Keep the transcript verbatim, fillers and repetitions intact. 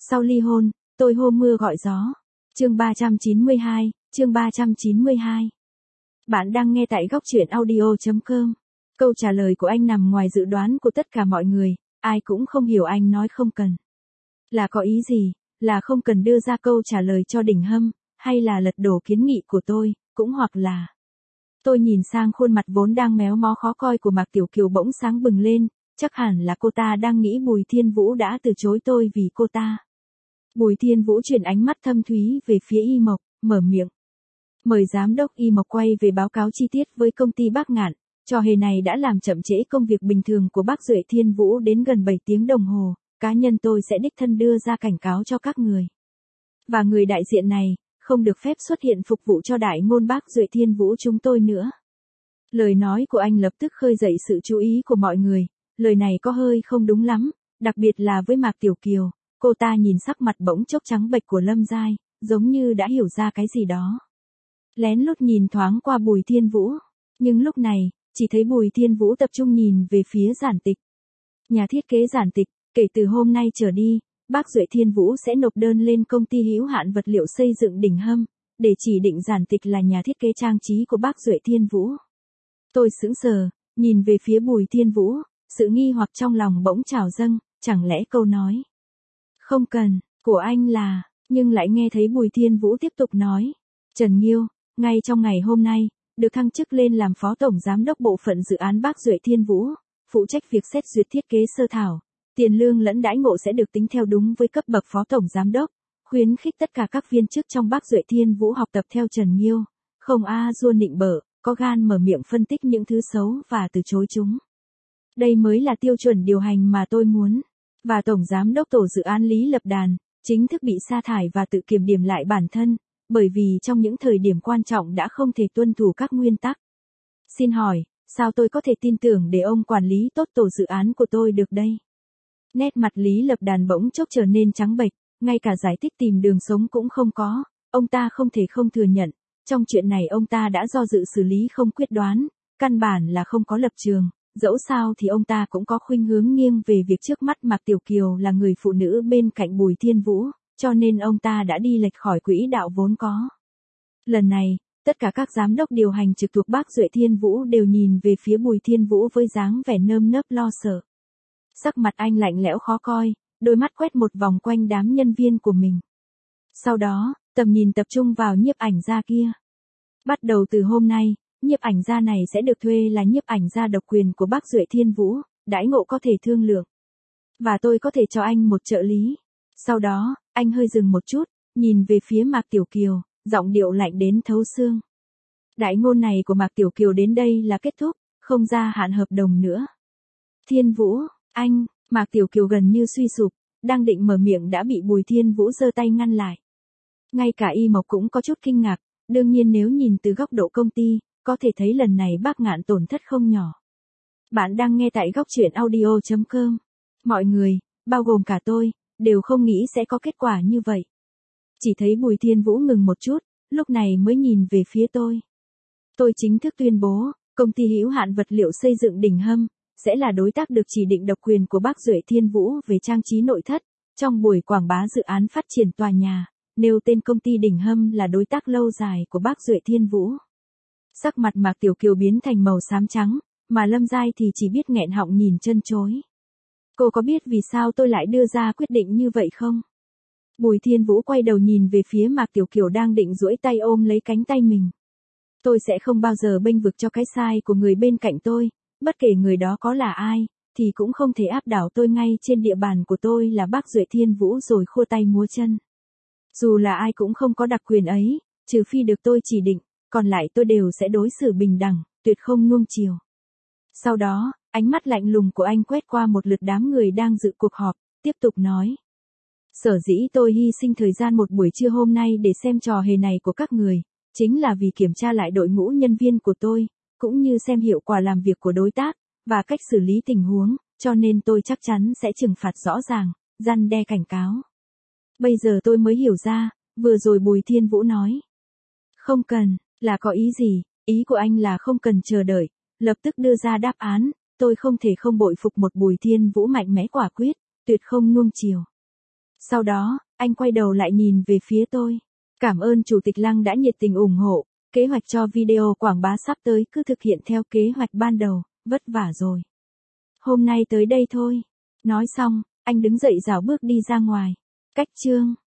Sau ly hôn, tôi hô mưa gọi gió. Chương ba trăm chín mươi hai, chương ba trăm chín mươi hai. Bạn đang nghe tại góc truyện audio chấm com. Câu trả lời của anh nằm ngoài dự đoán của tất cả mọi người, ai cũng không hiểu anh nói không cần. Là có ý gì, là không cần đưa ra câu trả lời cho Đình Hâm, hay là lật đổ kiến nghị của tôi, cũng hoặc là... Tôi nhìn sang khuôn mặt vốn đang méo mó khó coi của Mạc Tiểu Kiều bỗng sáng bừng lên, chắc hẳn là cô ta đang nghĩ Bùi Thiên Vũ đã từ chối tôi vì cô ta. Bùi Thiên Vũ chuyển ánh mắt thâm thúy về phía Y Mộc, mở miệng. Mời giám đốc Y Mộc quay về báo cáo chi tiết với công ty Bác Ngạn, trò hề này đã làm chậm trễ công việc bình thường của bác Duệ Thiên Vũ đến gần bảy tiếng đồng hồ, cá nhân tôi sẽ đích thân đưa ra cảnh cáo cho các người. Và người đại diện này, không được phép xuất hiện phục vụ cho đại ngôn bác Duệ Thiên Vũ chúng tôi nữa. Lời nói của anh lập tức khơi dậy sự chú ý của mọi người, lời này có hơi không đúng lắm, đặc biệt là với Mạc Tiểu Kiều, cô ta nhìn sắc mặt bỗng chốc trắng bệch của Lâm Giai, giống như đã hiểu ra cái gì đó. Lén lút nhìn thoáng qua Bùi Thiên Vũ, nhưng lúc này, chỉ thấy Bùi Thiên Vũ tập trung nhìn về phía Giản Tịch. Nhà thiết kế Giản Tịch, kể từ hôm nay trở đi, bác Duệ Thiên Vũ sẽ nộp đơn lên công ty hữu hạn vật liệu xây dựng Đình Hâm, để chỉ định Giản Tịch là nhà thiết kế trang trí của bác Duệ Thiên Vũ. Tôi sững sờ, nhìn về phía Bùi Thiên Vũ, sự nghi hoặc trong lòng bỗng trào dâng, chẳng lẽ câu nói không cần, của anh là, nhưng lại nghe thấy Bùi Thiên Vũ tiếp tục nói. Trần Nghiêu, ngay trong ngày hôm nay, được thăng chức lên làm phó tổng giám đốc bộ phận dự án bác Duệ Thiên Vũ, phụ trách việc xét duyệt thiết kế sơ thảo. Tiền lương lẫn đãi ngộ sẽ được tính theo đúng với cấp bậc phó tổng giám đốc, khuyến khích tất cả các viên chức trong bác Duệ Thiên Vũ học tập theo Trần Nghiêu, không a dua nịnh bợ, có gan mở miệng phân tích những thứ xấu và từ chối chúng. Đây mới là tiêu chuẩn điều hành mà tôi muốn. Và tổng giám đốc tổ dự án Lý Lập Đàn, chính thức bị sa thải và tự kiểm điểm lại bản thân, bởi vì trong những thời điểm quan trọng đã không thể tuân thủ các nguyên tắc. Xin hỏi, sao tôi có thể tin tưởng để ông quản lý tốt tổ dự án của tôi được đây? Nét mặt Lý Lập Đàn bỗng chốc trở nên trắng bệch, ngay cả giải thích tìm đường sống cũng không có, ông ta không thể không thừa nhận, trong chuyện này ông ta đã do dự xử lý không quyết đoán, căn bản là không có lập trường, dẫu sao thì ông ta cũng có khuynh hướng nghiêng về việc trước mắt Mạc Tiểu Kiều là người phụ nữ bên cạnh Bùi Thiên Vũ, cho nên ông ta đã đi lệch khỏi quỹ đạo vốn có. Lần này, tất cả các giám đốc điều hành trực thuộc bác Duệ Thiên Vũ đều nhìn về phía Bùi Thiên Vũ với dáng vẻ nơm nớp lo sợ. Sắc mặt anh lạnh lẽo khó coi, đôi mắt quét một vòng quanh đám nhân viên của mình. Sau đó, tầm nhìn tập trung vào nhiếp ảnh gia kia. Bắt đầu từ hôm nay, nhiếp ảnh gia này sẽ được thuê là nhiếp ảnh gia độc quyền của bác Duệ Thiên Vũ, đãi ngộ có thể thương lượng. Và tôi có thể cho anh một trợ lý. Sau đó, anh hơi dừng một chút, nhìn về phía Mạc Tiểu Kiều, giọng điệu lạnh đến thấu xương. Đại ngôn này của Mạc Tiểu Kiều đến đây là kết thúc, không gia hạn hợp đồng nữa. Thiên Vũ, anh, Mạc Tiểu Kiều gần như suy sụp, đang định mở miệng đã bị Bùi Thiên Vũ giơ tay ngăn lại. Ngay cả Y Mộc cũng có chút kinh ngạc, đương nhiên nếu nhìn từ góc độ công ty, có thể thấy lần này Bác Ngạn tổn thất không nhỏ. Bạn đang nghe tại góc truyện audio chấm com. Mọi người, bao gồm cả tôi, đều không nghĩ sẽ có kết quả như vậy. Chỉ thấy Bùi Thiên Vũ ngừng một chút, lúc này mới nhìn về phía tôi. Tôi chính thức tuyên bố, công ty hữu hạn vật liệu xây dựng Đình Hâm sẽ là đối tác được chỉ định độc quyền của bác Duệ Thiên Vũ về trang trí nội thất, trong buổi quảng bá dự án phát triển tòa nhà, nêu tên công ty Đình Hâm là đối tác lâu dài của bác Duệ Thiên Vũ. Sắc mặt Mạc Tiểu Kiều biến thành màu xám trắng, mà Lâm Giai thì chỉ biết nghẹn họng nhìn chân chối. Cô có biết vì sao tôi lại đưa ra quyết định như vậy không? Bùi Thiên Vũ quay đầu nhìn về phía Mạc Tiểu Kiều đang định duỗi tay ôm lấy cánh tay mình. Tôi sẽ không bao giờ bênh vực cho cái sai của người bên cạnh tôi, bất kể người đó có là ai, thì cũng không thể áp đảo tôi ngay trên địa bàn của tôi là bác Duệ Thiên Vũ rồi khua tay múa chân. Dù là ai cũng không có đặc quyền ấy, trừ phi được tôi chỉ định, còn lại tôi đều sẽ đối xử bình đẳng, tuyệt không nuông chiều. Sau đó, ánh mắt lạnh lùng của anh quét qua một lượt đám người đang dự cuộc họp, tiếp tục nói. Sở dĩ tôi hy sinh thời gian một buổi trưa hôm nay để xem trò hề này của các người, chính là vì kiểm tra lại đội ngũ nhân viên của tôi, cũng như xem hiệu quả làm việc của đối tác, và cách xử lý tình huống, cho nên tôi chắc chắn sẽ trừng phạt rõ ràng, răn đe cảnh cáo. Bây giờ tôi mới hiểu ra, vừa rồi Bùi Thiên Vũ nói. Không cần, là có ý gì, ý của anh là không cần chờ đợi, lập tức đưa ra đáp án, tôi không thể không bội phục một Bùi Thiên Vũ mạnh mẽ quả quyết, tuyệt không nuông chiều. Sau đó, anh quay đầu lại nhìn về phía tôi. Cảm ơn Chủ tịch Lăng đã nhiệt tình ủng hộ. Kế hoạch cho video quảng bá sắp tới cứ thực hiện theo kế hoạch ban đầu, vất vả rồi. Hôm nay tới đây thôi. Nói xong, anh đứng dậy rảo bước đi ra ngoài. Cách chương